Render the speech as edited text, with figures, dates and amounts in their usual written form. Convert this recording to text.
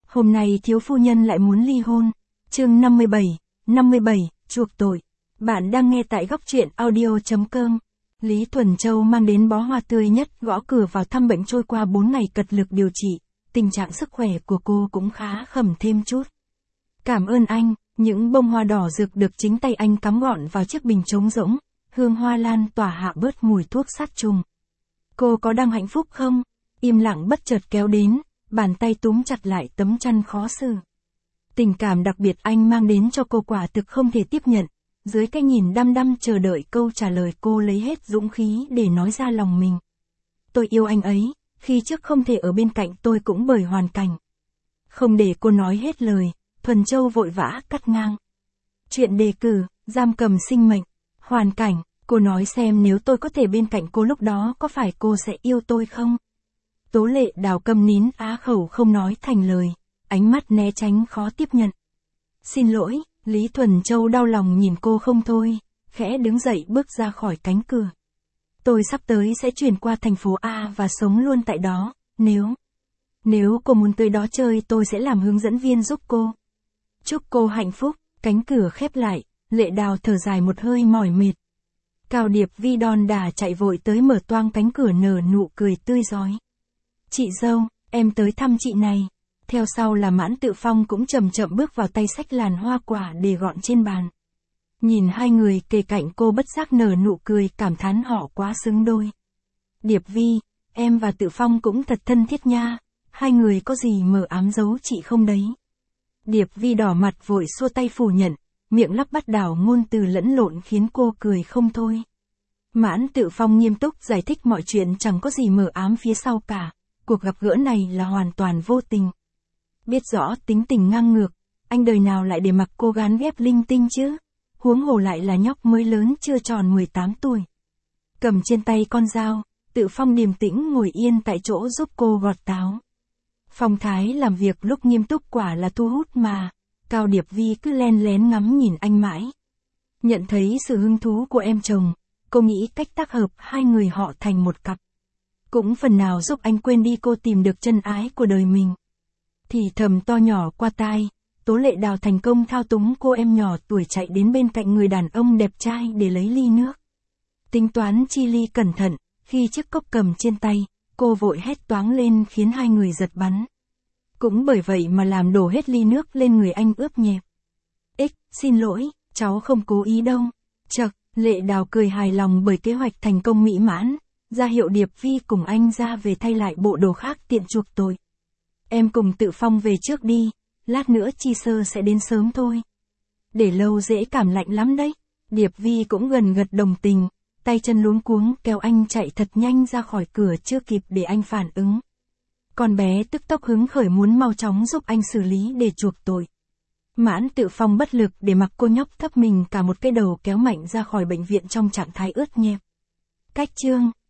Hôm nay thiếu phu nhân lại muốn ly hôn. Chương 57, chuộc tội. Bạn đang nghe tại góc truyện audio.com. Lý Thuần Châu mang đến bó hoa tươi nhất, gõ cửa vào thăm bệnh. Trôi qua 4 ngày cật lực điều trị, tình trạng sức khỏe của cô cũng khá khẩm thêm chút. Cảm ơn anh. Những bông hoa đỏ rực được chính tay anh cắm gọn vào chiếc bình trống rỗng, hương hoa lan tỏa hạ bớt mùi thuốc sát trùng. Cô có đang hạnh phúc không? Im lặng bất chợt kéo đến, bàn tay túm chặt lại tấm chăn khó xử. Tình cảm đặc biệt anh mang đến cho cô quả thực không thể tiếp nhận. Dưới cái nhìn đăm đăm chờ đợi câu trả lời, cô lấy hết dũng khí để nói ra lòng mình. Tôi yêu anh ấy, khi trước không thể ở bên cạnh tôi cũng bởi hoàn cảnh. Không để cô nói hết lời, Thuần Châu vội vã cắt ngang. Chuyện đề cử, giam cầm sinh mệnh, hoàn cảnh, cô nói xem nếu tôi có thể bên cạnh cô lúc đó có phải cô sẽ yêu tôi không? Tố Lệ Đào câm nín á khẩu không nói thành lời, ánh mắt né tránh khó tiếp nhận. Xin lỗi, Lý Thuần Châu đau lòng nhìn cô không thôi, khẽ đứng dậy bước ra khỏi cánh cửa. Tôi sắp tới sẽ chuyển qua thành phố A và sống luôn tại đó, nếu cô muốn tới đó chơi tôi sẽ làm hướng dẫn viên giúp cô. Chúc cô hạnh phúc. Cánh cửa khép lại, Lệ Đào thở dài một hơi mỏi mệt. Cao Điệp Vi đon đả chạy vội tới mở toang cánh cửa, nở nụ cười tươi rói. Chị dâu, em tới thăm chị này. Theo sau là Mãn Tự Phong cũng chậm chậm bước vào, tay xách làn hoa quả để gọn trên bàn. Nhìn hai người kề cạnh, cô bất giác nở nụ cười, cảm thán họ quá xứng đôi. Điệp Vi, em và Tự Phong cũng thật thân thiết nha, hai người có gì mờ ám giấu chị không đấy? Điệp Vi đỏ mặt vội xua tay phủ nhận, miệng lắp bắp đảo ngôn từ lẫn lộn khiến cô cười không thôi. Mãn Tự Phong nghiêm túc giải thích mọi chuyện chẳng có gì mờ ám phía sau cả, cuộc gặp gỡ này là hoàn toàn vô tình. Biết rõ tính tình ngang ngược, anh đời nào lại để mặc cô gán ghép linh tinh chứ, huống hồ lại là nhóc mới lớn chưa tròn 18 tuổi. Cầm trên tay con dao, Tự Phong điềm tĩnh ngồi yên tại chỗ giúp cô gọt táo. Phong thái làm việc lúc nghiêm túc quả là thu hút mà, Cao Điệp Vi cứ len lén ngắm nhìn anh mãi. Nhận thấy sự hứng thú của em chồng, cô nghĩ cách tác hợp hai người họ thành một cặp. Cũng phần nào giúp anh quên đi cô tìm được chân ái của đời mình. Thì thầm to nhỏ qua tai, Tố Lệ Đào thành công thao túng cô em nhỏ tuổi chạy đến bên cạnh người đàn ông đẹp trai để lấy ly nước. Tính toán chi ly cẩn thận, khi chiếc cốc cầm trên tay, cô vội hét toáng lên khiến hai người giật bắn. Cũng bởi vậy mà làm đổ hết ly nước lên người anh ướp nhẹp. Xin lỗi, cháu không cố ý đâu. Chậc, Lệ Đào cười hài lòng bởi kế hoạch thành công mỹ mãn, ra hiệu Điệp Vi cùng anh ra về thay lại bộ đồ khác tiện chuộc tội. Em cùng Tự Phong về trước đi, lát nữa Chi Sơ sẽ đến sớm thôi. Để lâu dễ cảm lạnh lắm đấy. Điệp Vi cũng gần gật đồng tình, tay chân luống cuống kéo anh chạy thật nhanh ra khỏi cửa chưa kịp để anh phản ứng. Con bé tức tốc hứng khởi muốn mau chóng giúp anh xử lý để chuộc tội. Mãn Tự Phong bất lực để mặc cô nhóc thấp mình cả một cái đầu kéo mạnh ra khỏi bệnh viện trong trạng thái ướt nhẹp. Cách chương